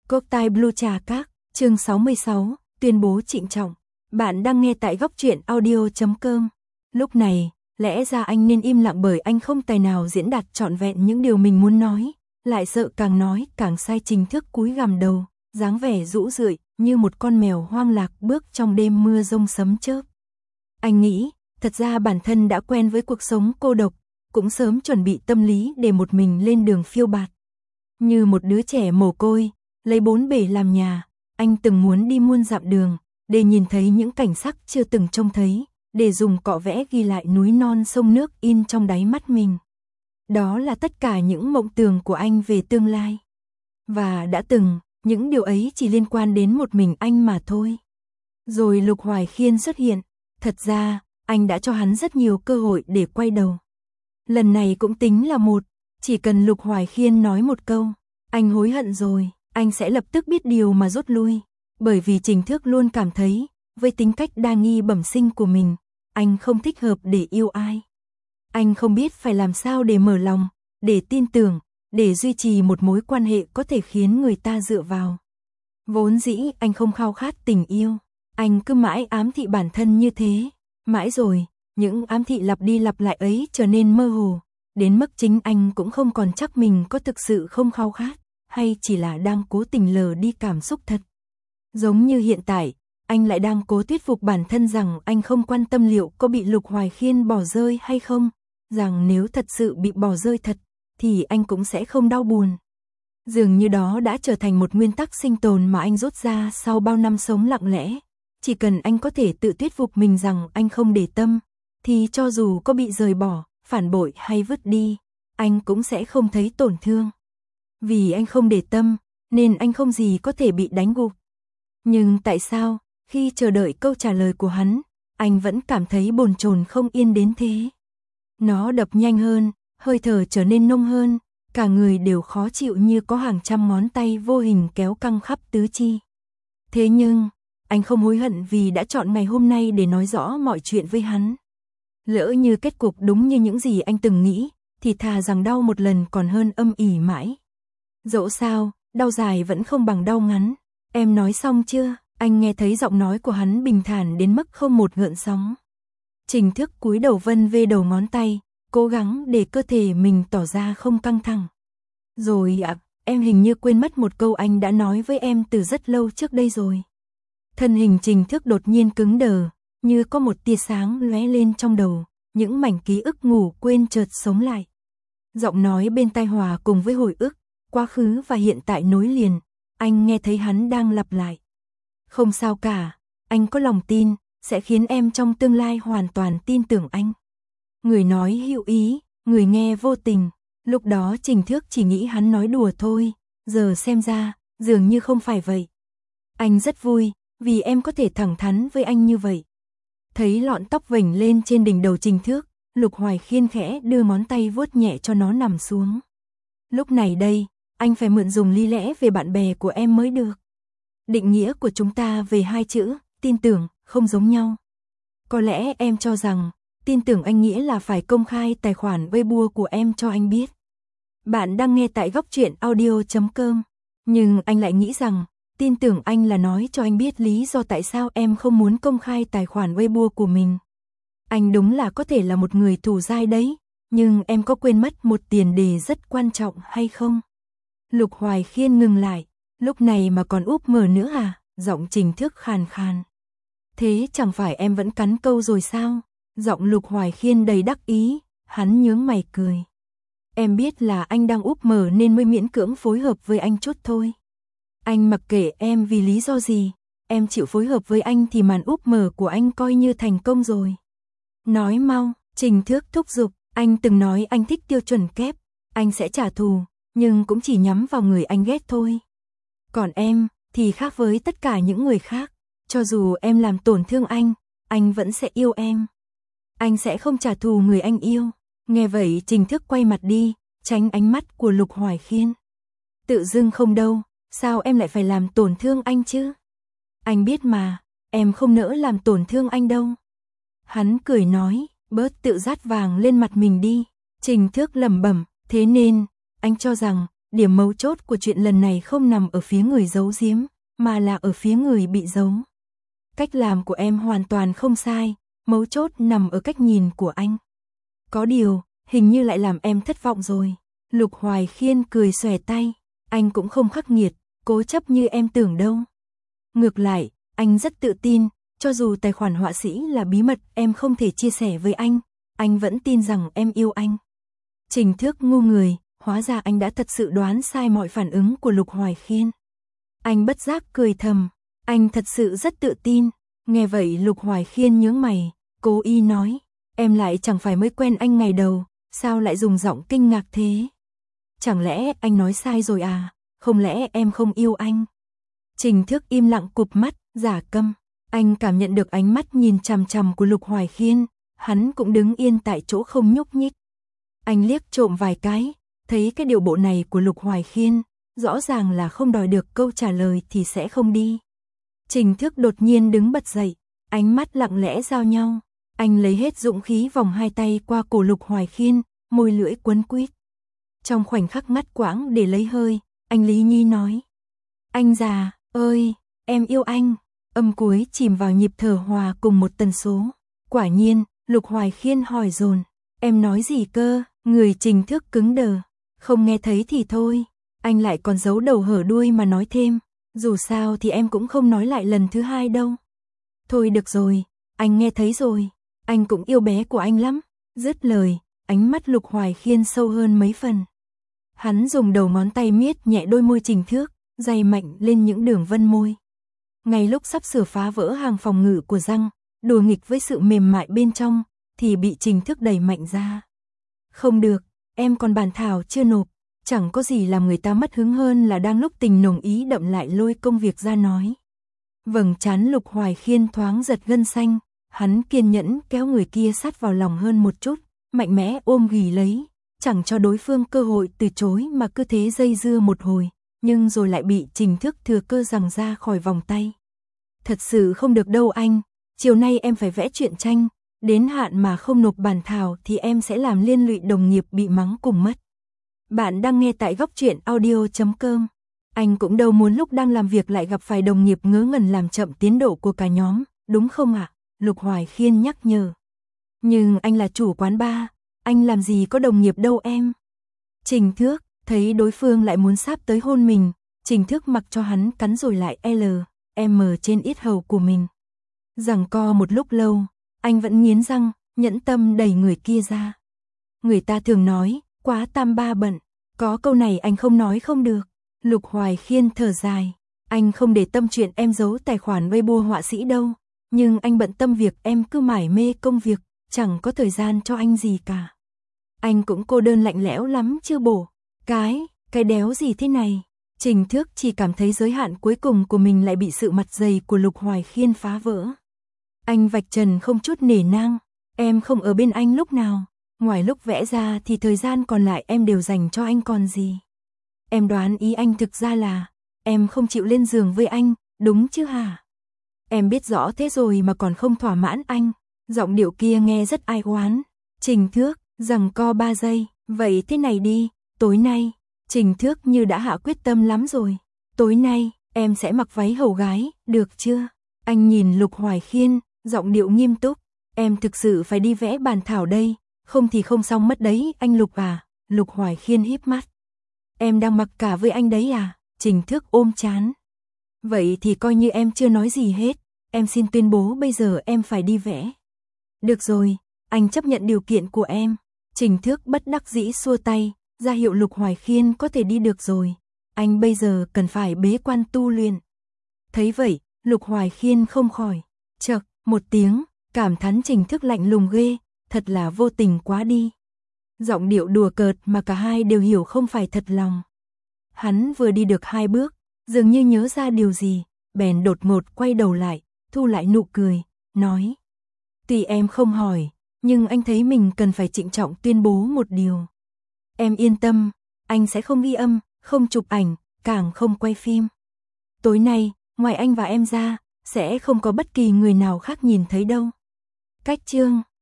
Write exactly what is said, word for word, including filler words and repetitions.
Cốc tai Blue Trà Các, chương sáu mươi sáu, tuyên bố trịnh trọng. Bạn đang nghe tại góc truyện audio chấm com. Lúc này, lẽ ra anh nên im lặng bởi anh không tài nào diễn đạt trọn vẹn những điều mình muốn nói, lại sợ càng nói càng sai. Trình Thước cúi gằm đầu, dáng vẻ rũ rượi như một con mèo hoang lạc bước trong đêm mưa rông sấm chớp. Anh nghĩ, thật ra bản thân đã quen với cuộc sống cô độc, cũng sớm chuẩn bị tâm lý để một mình lên đường phiêu bạt. Như một đứa trẻ mồ côi, lấy bốn bể làm nhà, anh từng muốn đi muôn dặm đường, để nhìn thấy những cảnh sắc chưa từng trông thấy, để dùng cọ vẽ ghi lại núi non sông nước in trong đáy mắt mình. Đó là tất cả những mộng tưởng của anh về tương lai. Và đã từng, những điều ấy chỉ liên quan đến một mình anh mà thôi. Rồi Lục Hoài Khiên xuất hiện, thật ra, anh đã cho hắn rất nhiều cơ hội để quay đầu. Lần này cũng tính là một, chỉ cần Lục Hoài Khiên nói một câu, anh hối hận rồi, anh sẽ lập tức biết điều mà rút lui. Bởi vì Trình Thước luôn cảm thấy, với tính cách đa nghi bẩm sinh của mình, anh không thích hợp để yêu ai. Anh không biết phải làm sao để mở lòng, để tin tưởng, để duy trì một mối quan hệ có thể khiến người ta dựa vào. Vốn dĩ anh không khao khát tình yêu, anh cứ mãi ám thị bản thân như thế. Mãi rồi, những ám thị lặp đi lặp lại ấy trở nên mơ hồ, đến mức chính anh cũng không còn chắc mình có thực sự không khao khát, hay chỉ là đang cố tình lờ đi cảm xúc thật. Giống như hiện tại, anh lại đang cố thuyết phục bản thân rằng anh không quan tâm liệu có bị Lục Hoài Khiên bỏ rơi hay không, rằng nếu thật sự bị bỏ rơi thật, thì anh cũng sẽ không đau buồn. Dường như đó đã trở thành một nguyên tắc sinh tồn mà anh rút ra sau bao năm sống lặng lẽ. Chỉ cần anh có thể tự thuyết phục mình rằng anh không để tâm, thì cho dù có bị rời bỏ, phản bội hay vứt đi, anh cũng sẽ không thấy tổn thương. Vì anh không để tâm, nên anh không gì có thể bị đánh gục. Nhưng tại sao, khi chờ đợi câu trả lời của hắn, anh vẫn cảm thấy bồn chồn không yên đến thế? Nó đập nhanh hơn, hơi thở trở nên nông hơn, cả người đều khó chịu như có hàng trăm ngón tay vô hình kéo căng khắp tứ chi. Thế nhưng, anh không hối hận vì đã chọn ngày hôm nay để nói rõ mọi chuyện với hắn. Lỡ như kết cục đúng như những gì anh từng nghĩ, thì thà rằng đau một lần còn hơn âm ỉ mãi. Dẫu sao, đau dài vẫn không bằng đau ngắn. Em nói xong chưa? Anh nghe thấy giọng nói của hắn bình thản đến mức không một gợn sóng. Trình Thước cúi đầu vân vê đầu ngón tay, cố gắng để cơ thể mình tỏ ra không căng thẳng. Rồi ạ, à, em hình như quên mất một câu anh đã nói với em từ rất lâu trước đây rồi. Thân hình Trình Thước đột nhiên cứng đờ, như có một tia sáng lóe lên trong đầu, những mảnh ký ức ngủ quên chợt sống lại. Giọng nói bên tai hòa cùng với hồi ức, quá khứ và hiện tại nối liền, anh nghe thấy hắn đang lặp lại. Không sao cả, anh có lòng tin, sẽ khiến em trong tương lai hoàn toàn tin tưởng anh. Người nói hữu ý, người nghe vô tình, lúc đó Trình Thước chỉ nghĩ hắn nói đùa thôi, giờ xem ra, dường như không phải vậy. Anh rất vui, vì em có thể thẳng thắn với anh như vậy. Thấy lọn tóc vểnh lên trên đỉnh đầu Trình Thước, Lục Hoài Khiên khẽ đưa ngón tay vuốt nhẹ cho nó nằm xuống. Lúc này đây, anh phải mượn dùng lý lẽ về bạn bè của em mới được. Định nghĩa của chúng ta về hai chữ, tin tưởng, không giống nhau. Có lẽ em cho rằng, tin tưởng anh nghĩa là phải công khai tài khoản Weibo của em cho anh biết. Bạn đang nghe tại góc truyện audio chấm com, nhưng anh lại nghĩ rằng, tin tưởng anh là nói cho anh biết lý do tại sao em không muốn công khai tài khoản Weibo của mình. Anh đúng là có thể là một người thù dai đấy, nhưng em có quên mất một tiền đề rất quan trọng hay không? Lục Hoài Khiên ngừng lại, lúc này mà còn úp mở nữa à? Giọng Trình Thước khàn khàn. Thế chẳng phải em vẫn cắn câu rồi sao? Giọng Lục Hoài Khiên đầy đắc ý, hắn nhướng mày cười. Em biết là anh đang úp mở nên mới miễn cưỡng phối hợp với anh chút thôi. Anh mặc kệ em vì lý do gì, em chịu phối hợp với anh thì màn úp mở của anh coi như thành công rồi. Nói mau, Trình Thước thúc giục, anh từng nói anh thích tiêu chuẩn kép, anh sẽ trả thù, nhưng cũng chỉ nhắm vào người anh ghét thôi. Còn em, thì khác với tất cả những người khác, cho dù em làm tổn thương anh, anh vẫn sẽ yêu em. Anh sẽ không trả thù người anh yêu. Nghe vậy Trình Thước quay mặt đi, tránh ánh mắt của Lục Hoài Khiên. Tự dưng không đâu, sao em lại phải làm tổn thương anh chứ? Anh biết mà, em không nỡ làm tổn thương anh đâu. Hắn cười nói, bớt tự dát vàng lên mặt mình đi. Trình Thước lẩm bẩm, thế nên, anh cho rằng, điểm mấu chốt của chuyện lần này không nằm ở phía người giấu giếm, mà là ở phía người bị giấu. Cách làm của em hoàn toàn không sai, mấu chốt nằm ở cách nhìn của anh. Có điều, hình như lại làm em thất vọng rồi. Lục Hoài Khiên cười xòe tay, anh cũng không khắc nghiệt, cố chấp như em tưởng đâu. Ngược lại, anh rất tự tin, cho dù tài khoản họa sĩ là bí mật em không thể chia sẻ với anh, anh vẫn tin rằng em yêu anh. Trình Thước ngu người, hóa ra anh đã thật sự đoán sai mọi phản ứng của Lục Hoài Khiên. Anh bất giác cười thầm, anh thật sự rất tự tin. Nghe vậy Lục Hoài Khiên nhướng mày, cố ý nói, em lại chẳng phải mới quen anh ngày đầu, sao lại dùng giọng kinh ngạc thế? Chẳng lẽ anh nói sai rồi à, không lẽ em không yêu anh? Trình Thước im lặng cụp mắt, giả câm. Anh cảm nhận được ánh mắt nhìn chằm chằm của Lục Hoài Khiên, hắn cũng đứng yên tại chỗ không nhúc nhích. Anh liếc trộm vài cái, thấy cái điệu bộ này của Lục Hoài Khiên, rõ ràng là không đòi được câu trả lời thì sẽ không đi. Trình Thước đột nhiên đứng bật dậy, ánh mắt lặng lẽ giao nhau. Anh lấy hết dũng khí vòng hai tay qua cổ Lục Hoài Khiên, môi lưỡi quấn quýt. Trong khoảnh khắc ngắt quãng để lấy hơi, anh Lý Nhi nói. Anh già, ơi, em yêu anh. Âm cuối chìm vào nhịp thở hòa cùng một tần số. Quả nhiên, Lục Hoài Khiên hỏi dồn. Em nói gì cơ? Người Trình Thước cứng đờ. Không nghe thấy thì thôi. Anh lại còn giấu đầu hở đuôi mà nói thêm. Dù sao thì em cũng không nói lại lần thứ hai đâu. Thôi được rồi, anh nghe thấy rồi. Anh cũng yêu bé của anh lắm. Dứt lời, ánh mắt Lục Hoài Khiên sâu hơn mấy phần. Hắn dùng đầu ngón tay miết nhẹ đôi môi Trình Thước, day mạnh lên những đường vân môi. Ngay lúc sắp sửa phá vỡ hàng phòng ngự của răng, đùa nghịch với sự mềm mại bên trong, thì bị Trình Thước đẩy mạnh ra. Không được, em còn bản thảo chưa nộp, chẳng có gì làm người ta mất hứng hơn là đang lúc tình nồng ý đậm lại lôi công việc ra nói. Vầng trán Lục Hoài Khiên thoáng giật gân xanh, hắn kiên nhẫn kéo người kia sát vào lòng hơn một chút, mạnh mẽ ôm ghì lấy, chẳng cho đối phương cơ hội từ chối mà cứ thế dây dưa một hồi, nhưng rồi lại bị Trình Thước thừa cơ giằng ra khỏi vòng tay. Thật sự không được đâu anh, chiều nay em phải vẽ truyện tranh, đến hạn mà không nộp bản thảo thì em sẽ làm liên lụy đồng nghiệp bị mắng cùng mất. Bạn đang nghe tại góc truyện audio chấm com. Anh cũng đâu muốn lúc đang làm việc lại gặp phải đồng nghiệp ngớ ngẩn làm chậm tiến độ của cả nhóm, đúng không ạ? À? Lục Hoài Khiên nhắc nhở. Nhưng anh là chủ quán bar, anh làm gì có đồng nghiệp đâu em. Trình Thước, thấy đối phương lại muốn sáp tới hôn mình, Trình Thước mặc cho hắn cắn rồi lại L, M trên yết hầu của mình. Giằng co một lúc lâu, anh vẫn nghiến răng, nhẫn tâm đẩy người kia ra. Người ta thường nói, quá tam ba bận, có câu này anh không nói không được. Lục Hoài Khiên thở dài, anh không để tâm chuyện em giấu tài khoản Weibo họa sĩ đâu, nhưng anh bận tâm việc em cứ mải mê công việc, chẳng có thời gian cho anh gì cả. Anh cũng cô đơn lạnh lẽo lắm chưa bổ. Cái, cái đéo gì thế này? Trình Thước chỉ cảm thấy giới hạn cuối cùng của mình lại bị sự mặt dày của Lục Hoài Khiên phá vỡ. Anh vạch trần không chút nể nang, em không ở bên anh lúc nào, ngoài lúc vẽ ra thì thời gian còn lại em đều dành cho anh còn gì. Em đoán ý anh thực ra là, em không chịu lên giường với anh, đúng chứ hả? Em biết rõ thế rồi mà còn không thỏa mãn anh. Giọng điệu kia nghe rất ai oán. Trình Thước, giằng co ba giây, vậy thế này đi, tối nay, Trình Thước như đã hạ quyết tâm lắm rồi. Tối nay, em sẽ mặc váy hầu gái, được chưa? Anh nhìn Lục Hoài Khiên, giọng điệu nghiêm túc, em thực sự phải đi vẽ bản thảo đây, không thì không xong mất đấy, anh Lục à. Lục Hoài Khiên híp mắt. Em đang mặc cả với anh đấy à? Trình Thước ôm chán. Vậy thì coi như em chưa nói gì hết, em xin tuyên bố bây giờ em phải đi vẽ. Được rồi, anh chấp nhận điều kiện của em. Trình Thước bất đắc dĩ xua tay, ra hiệu Lục Hoài Khiên có thể đi được rồi. Anh bây giờ cần phải bế quan tu luyện. Thấy vậy, Lục Hoài Khiên không khỏi chậc một tiếng, cảm thán Trình Thước lạnh lùng ghê, thật là vô tình quá đi. Giọng điệu đùa cợt mà cả hai đều hiểu không phải thật lòng. Hắn vừa đi được hai bước, dường như nhớ ra điều gì, bèn đột ngột quay đầu lại, thu lại nụ cười, nói. Tuy em không hỏi, nhưng anh thấy mình cần phải trịnh trọng tuyên bố một điều. Em yên tâm, anh sẽ không ghi âm, không chụp ảnh, càng không quay phim. Tối nay, ngoài anh và em ra, sẽ không có bất kỳ người nào khác nhìn thấy đâu. Cách chương